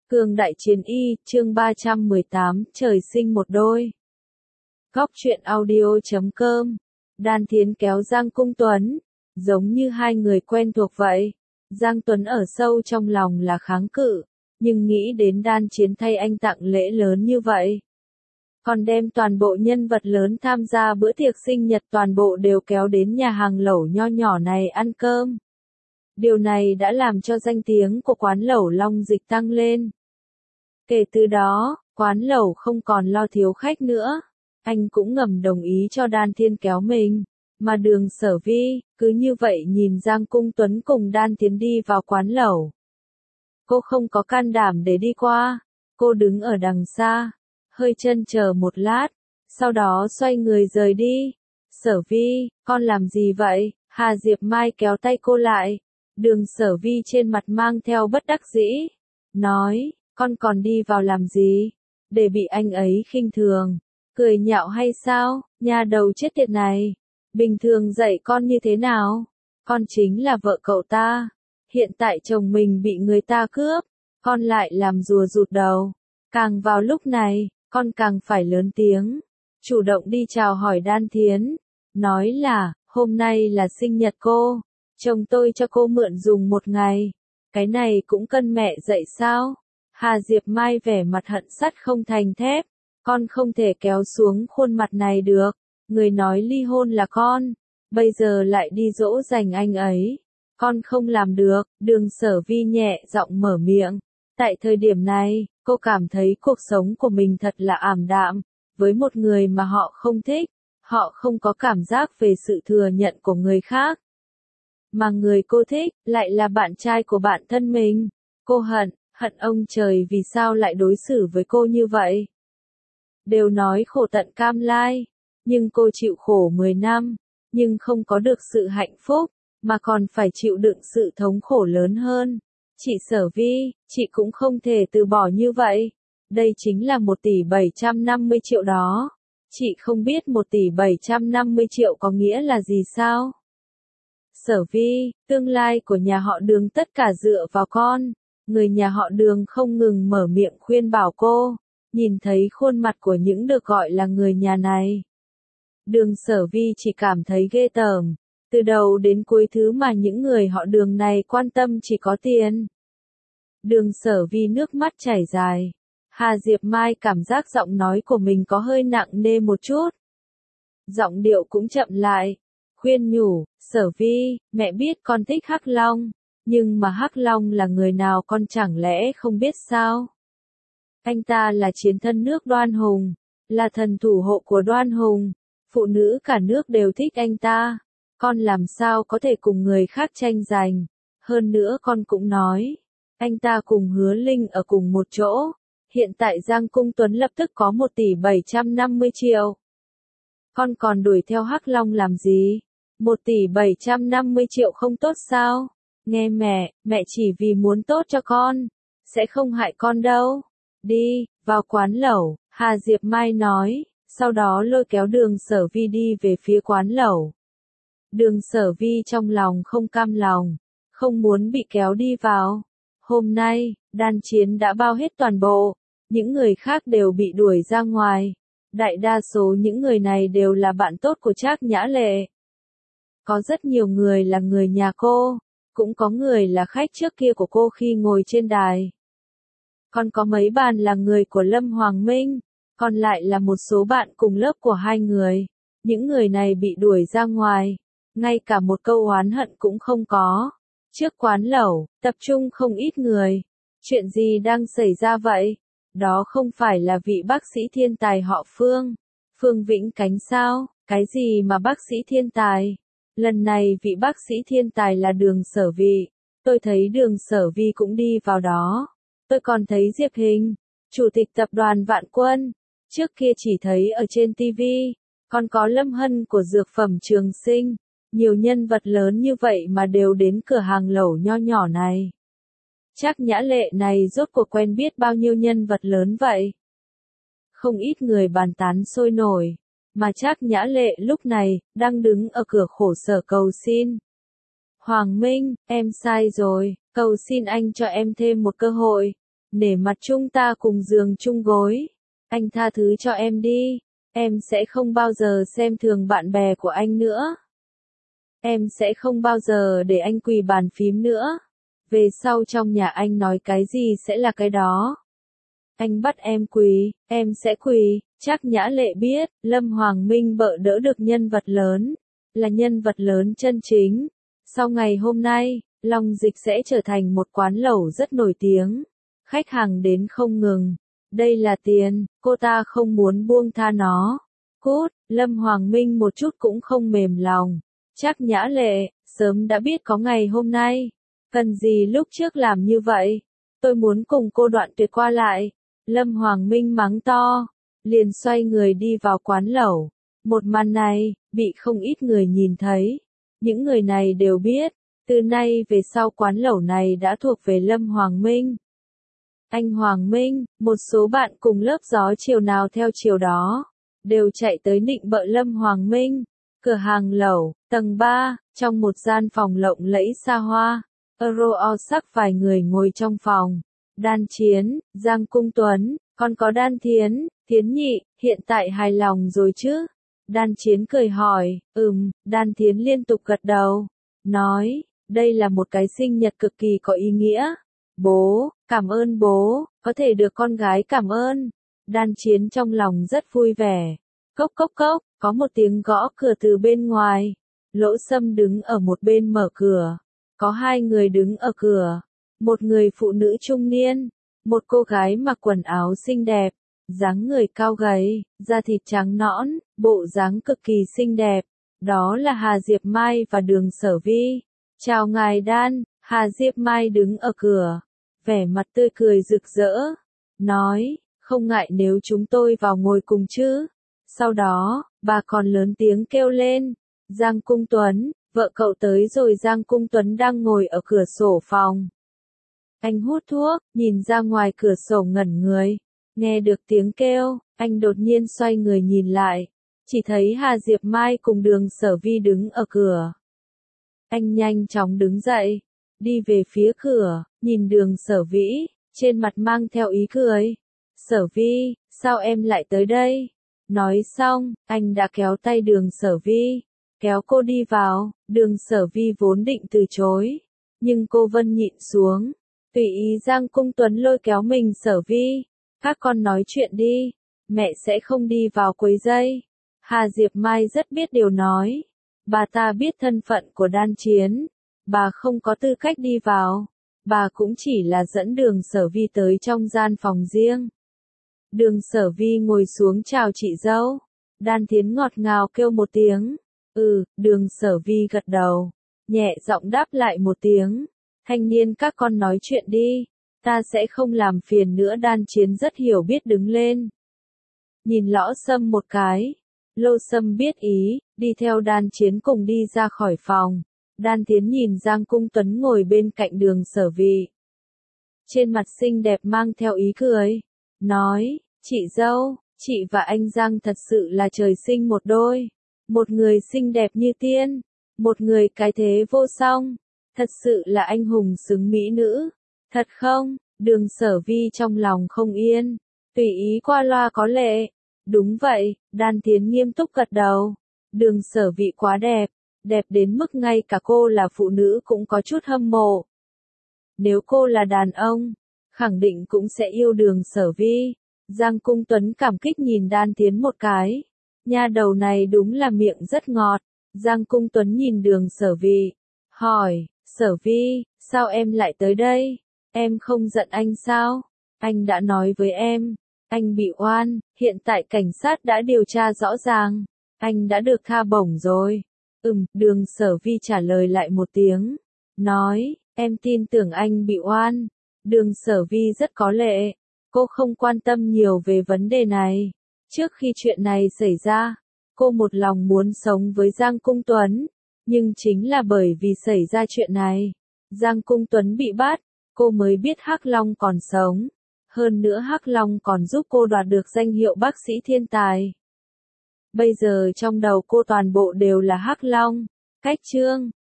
Cương Đại Chiến Y, chương 318, trời sinh một đôi. Góc truyện audio.com. Đan Thiến kéo Giang Cung Tuấn, giống như hai người quen thuộc vậy. Giang Tuấn ở sâu trong lòng là kháng cự, nhưng nghĩ đến Đan Chiến thay anh tặng lễ lớn như vậy. Còn đem toàn bộ nhân vật lớn tham gia bữa tiệc sinh nhật toàn bộ đều kéo đến nhà hàng lẩu nho nhỏ này ăn cơm. Điều này đã làm cho danh tiếng của quán lẩu Long Dịch tăng lên. Kể từ đó, quán lẩu không còn lo thiếu khách nữa. Anh cũng ngầm đồng ý cho Đan Thiên kéo mình. Mà Đường Sở Vi, cứ như vậy nhìn Giang Cung Tuấn cùng Đan Thiến đi vào quán lẩu. Cô không có can đảm để đi qua. Cô đứng ở đằng xa, hơi chần chờ một lát, sau đó xoay người rời đi. Sở Vi, con làm gì vậy? Hà Diệp Mai kéo tay cô lại. Đường Sở Vi trên mặt mang theo bất đắc dĩ. Nói, con còn đi vào làm gì? Để bị anh ấy khinh thường. Cười nhạo hay sao? Nhà đầu chết tiệt này. Bình thường dạy con như thế nào? Con chính là vợ cậu ta. Hiện tại chồng mình bị người ta cướp. Con lại làm rùa rụt đầu. Càng vào lúc này, con càng phải lớn tiếng. Chủ động đi chào hỏi Đan Thiến. Nói là, hôm nay là sinh nhật cô. Chồng tôi cho cô mượn dùng một ngày. Cái này cũng cân mẹ dạy sao? Hà Diệp Mai vẻ mặt hận sắt không thành thép. Con không thể kéo xuống khuôn mặt này được. Người nói ly hôn là con. Bây giờ lại đi dỗ dành anh ấy. Con không làm được. Đường Sở Vi nhẹ giọng mở miệng. Tại thời điểm này, cô cảm thấy cuộc sống của mình thật là ảm đạm. Với một người mà họ không thích. Họ không có cảm giác về sự thừa nhận của người khác. Mà người cô thích, lại là bạn trai của bạn thân mình. Cô hận ông trời vì sao lại đối xử với cô như vậy. Đều nói khổ tận cam lai, nhưng cô chịu khổ 10 năm, nhưng không có được sự hạnh phúc, mà còn phải chịu đựng sự thống khổ lớn hơn. Chị Sở Vi, chị cũng không thể từ bỏ như vậy. Đây chính là 1 tỷ 750 triệu đó. Chị không biết 1 tỷ 750 triệu có nghĩa là gì sao? Sở Vi, tương lai của nhà họ Đường tất cả dựa vào con. Người nhà họ Đường không ngừng mở miệng khuyên bảo cô. Nhìn thấy khuôn mặt của những được gọi là người nhà này. Đường Sở Vi chỉ cảm thấy ghê tởm. Từ đầu đến cuối thứ mà những người họ Đường này quan tâm chỉ có tiền. Đường Sở Vi nước mắt chảy dài. Hà Diệp Mai cảm giác giọng nói của mình có hơi nặng nề một chút. Giọng điệu cũng chậm lại. Khuyên nhủ, Sở Vi, mẹ biết con thích Hắc Long. Nhưng mà Hắc Long là người nào con chẳng lẽ không biết sao? Anh ta là chiến thân nước Đoan Hùng, là thần thủ hộ của Đoan Hùng. Phụ nữ cả nước đều thích anh ta. Con làm sao có thể cùng người khác tranh giành. Hơn nữa con cũng nói, anh ta cùng Hứa Linh ở cùng một chỗ. Hiện tại Giang Cung Tuấn lập tức có 1 tỷ 750 triệu. Con còn đuổi theo Hắc Long làm gì? 1 tỷ 750 triệu không tốt sao? Nghe mẹ chỉ vì muốn tốt cho con. Sẽ không hại con đâu. Đi, vào quán lẩu, Hà Diệp Mai nói, sau đó lôi kéo Đường Sở Vi đi về phía quán lẩu. Đường Sở Vi trong lòng không cam lòng, không muốn bị kéo đi vào. Hôm nay, Đan Chiến đã bao hết toàn bộ, những người khác đều bị đuổi ra ngoài. Đại đa số những người này đều là bạn tốt của Trác Nhã Lệ. Có rất nhiều người là người nhà cô, cũng có người là khách trước kia của cô khi ngồi trên đài. Còn có mấy bạn là người của Lâm Hoàng Minh, còn lại là một số bạn cùng lớp của hai người. Những người này bị đuổi ra ngoài, ngay cả một câu oán hận cũng không có. Trước quán lẩu, tập trung không ít người. Chuyện gì đang xảy ra vậy? Đó không phải là vị bác sĩ thiên tài họ Phương. Phương Vĩnh Cánh sao? Cái gì mà bác sĩ thiên tài? Lần này vị bác sĩ thiên tài là Đường Sở Vi. Tôi thấy Đường Sở Vi cũng đi vào đó. Tôi còn thấy Diệp Hình, chủ tịch tập đoàn Vạn Quân. Trước kia chỉ thấy ở trên TV. Còn có Lâm Hân của dược phẩm Trường Sinh. Nhiều nhân vật lớn như vậy mà đều đến cửa hàng lẩu nho nhỏ này. Trác Nhã Lệ này rốt cuộc quen biết bao nhiêu nhân vật lớn vậy? Không ít người bàn tán sôi nổi. Mà Trác Nhã Lệ lúc này, đang đứng ở cửa khổ sở cầu xin. Hoàng Minh, em sai rồi, cầu xin anh cho em thêm một cơ hội. Nể mặt chúng ta cùng giường chung gối. Anh tha thứ cho em đi. Em sẽ không bao giờ xem thường bạn bè của anh nữa. Em sẽ không bao giờ để anh quỳ bàn phím nữa. Về sau trong nhà anh nói cái gì sẽ là cái đó. Anh bắt em quỳ, em sẽ quỳ. Trác Nhã Lệ biết, Lâm Hoàng Minh bợ đỡ được nhân vật lớn, là nhân vật lớn chân chính. Sau ngày hôm nay, Long Dịch sẽ trở thành một quán lẩu rất nổi tiếng. Khách hàng đến không ngừng. Đây là tiền, cô ta không muốn buông tha nó. Cút, Lâm Hoàng Minh một chút cũng không mềm lòng. Trác Nhã Lệ, sớm đã biết có ngày hôm nay. Cần gì lúc trước làm như vậy? Tôi muốn cùng cô đoạn tuyệt qua lại. Lâm Hoàng Minh mắng to, liền xoay người đi vào quán lẩu. Một màn này, bị không ít người nhìn thấy. Những người này đều biết, từ nay về sau quán lẩu này đã thuộc về Lâm Hoàng Minh. Anh Hoàng Minh, một số bạn cùng lớp gió chiều nào theo chiều đó, đều chạy tới nịnh bợ Lâm Hoàng Minh. Cửa hàng lẩu, tầng 3, trong một gian phòng lộng lẫy xa hoa, Euro sắc vài người ngồi trong phòng. Đan Chiến, Giang Cung Tuấn, còn có Đan Thiến, Thiến Nhị, hiện tại hài lòng rồi chứ? Đan Chiến cười hỏi, Đan Thiến liên tục gật đầu, nói, đây là một cái sinh nhật cực kỳ có ý nghĩa. Bố, cảm ơn bố, có thể được con gái cảm ơn. Đan Chiến trong lòng rất vui vẻ. Cốc cốc cốc, có một tiếng gõ cửa từ bên ngoài. Lỗ Sâm đứng ở một bên mở cửa. Có hai người đứng ở cửa. Một người phụ nữ trung niên, một cô gái mặc quần áo xinh đẹp, dáng người cao gầy, da thịt trắng nõn, bộ dáng cực kỳ xinh đẹp. Đó là Hà Diệp Mai và Đường Sở Vi. Chào ngài Đan, Hà Diệp Mai đứng ở cửa, vẻ mặt tươi cười rực rỡ, nói, không ngại nếu chúng tôi vào ngồi cùng chứ. Sau đó, bà còn lớn tiếng kêu lên, Giang Cung Tuấn, vợ cậu tới rồi. Giang Cung Tuấn đang ngồi ở cửa sổ phòng. Anh hút thuốc, nhìn ra ngoài cửa sổ ngẩn người. Nghe được tiếng kêu, anh đột nhiên xoay người nhìn lại. Chỉ thấy Hà Diệp Mai cùng Đường Sở Vi đứng ở cửa. Anh nhanh chóng đứng dậy, đi về phía cửa, nhìn Đường Sở Vĩ, trên mặt mang theo ý cười. Sở Vi, sao em lại tới đây? Nói xong, anh đã kéo tay Đường Sở Vi, kéo cô đi vào. Đường Sở Vi vốn định từ chối, nhưng cô Vân nhịn xuống. Tùy ý Giang Cung Tuấn lôi kéo mình. Sở Vi, các con nói chuyện đi, mẹ sẽ không đi vào quấy rầy. Hà Diệp Mai rất biết điều nói, bà ta biết thân phận của Đan Chiến, bà không có tư cách đi vào, bà cũng chỉ là dẫn Đường Sở Vi tới trong gian phòng riêng. Đường Sở Vi ngồi xuống chào chị dâu. Đan Thiến ngọt ngào kêu một tiếng, Đường Sở Vi gật đầu, nhẹ giọng đáp lại một tiếng. Thanh niên các con nói chuyện đi, ta sẽ không làm phiền nữa. Đan Chiến rất hiểu biết đứng lên, nhìn Lõ Sâm một cái. Lô Sâm biết ý, đi theo Đan Chiến cùng đi ra khỏi phòng. Đan Thiến nhìn Giang Cung Tuấn ngồi bên cạnh Đường Sở Vi, trên mặt xinh đẹp mang theo ý cười, nói, chị dâu, chị và anh Giang thật sự là trời sinh một đôi. Một người xinh đẹp như tiên, một người cái thế vô song. Thật sự là anh hùng xứng mỹ nữ. Thật không? Đường Sở Vi trong lòng không yên, tùy ý qua loa có lệ. Đúng vậy, Đan Thiến nghiêm túc gật đầu. Đường Sở Vi quá đẹp, đẹp đến mức ngay cả cô là phụ nữ cũng có chút hâm mộ. Nếu cô là đàn ông, khẳng định cũng sẽ yêu Đường Sở Vi. Giang Cung Tuấn cảm kích nhìn Đan Thiến một cái. Nha đầu này đúng là miệng rất ngọt. Giang Cung Tuấn nhìn Đường Sở Vi, hỏi, Sở Vi, sao em lại tới đây? Em không giận anh sao? Anh đã nói với em, anh bị oan, hiện tại cảnh sát đã điều tra rõ ràng, anh đã được tha bổng rồi. Đường Sở Vi trả lời lại một tiếng, nói, em tin tưởng anh bị oan. Đường Sở Vi rất có lệ, cô không quan tâm nhiều về vấn đề này. Trước khi chuyện này xảy ra, cô một lòng muốn sống với Giang Cung Tuấn, nhưng chính là bởi vì xảy ra chuyện này, Giang Cung Tuấn bị bắt, cô mới biết Hắc Long còn sống. Hơn nữa Hắc Long còn giúp cô đoạt được danh hiệu bác sĩ thiên tài. Bây giờ trong đầu cô toàn bộ đều là Hắc Long. Cách chương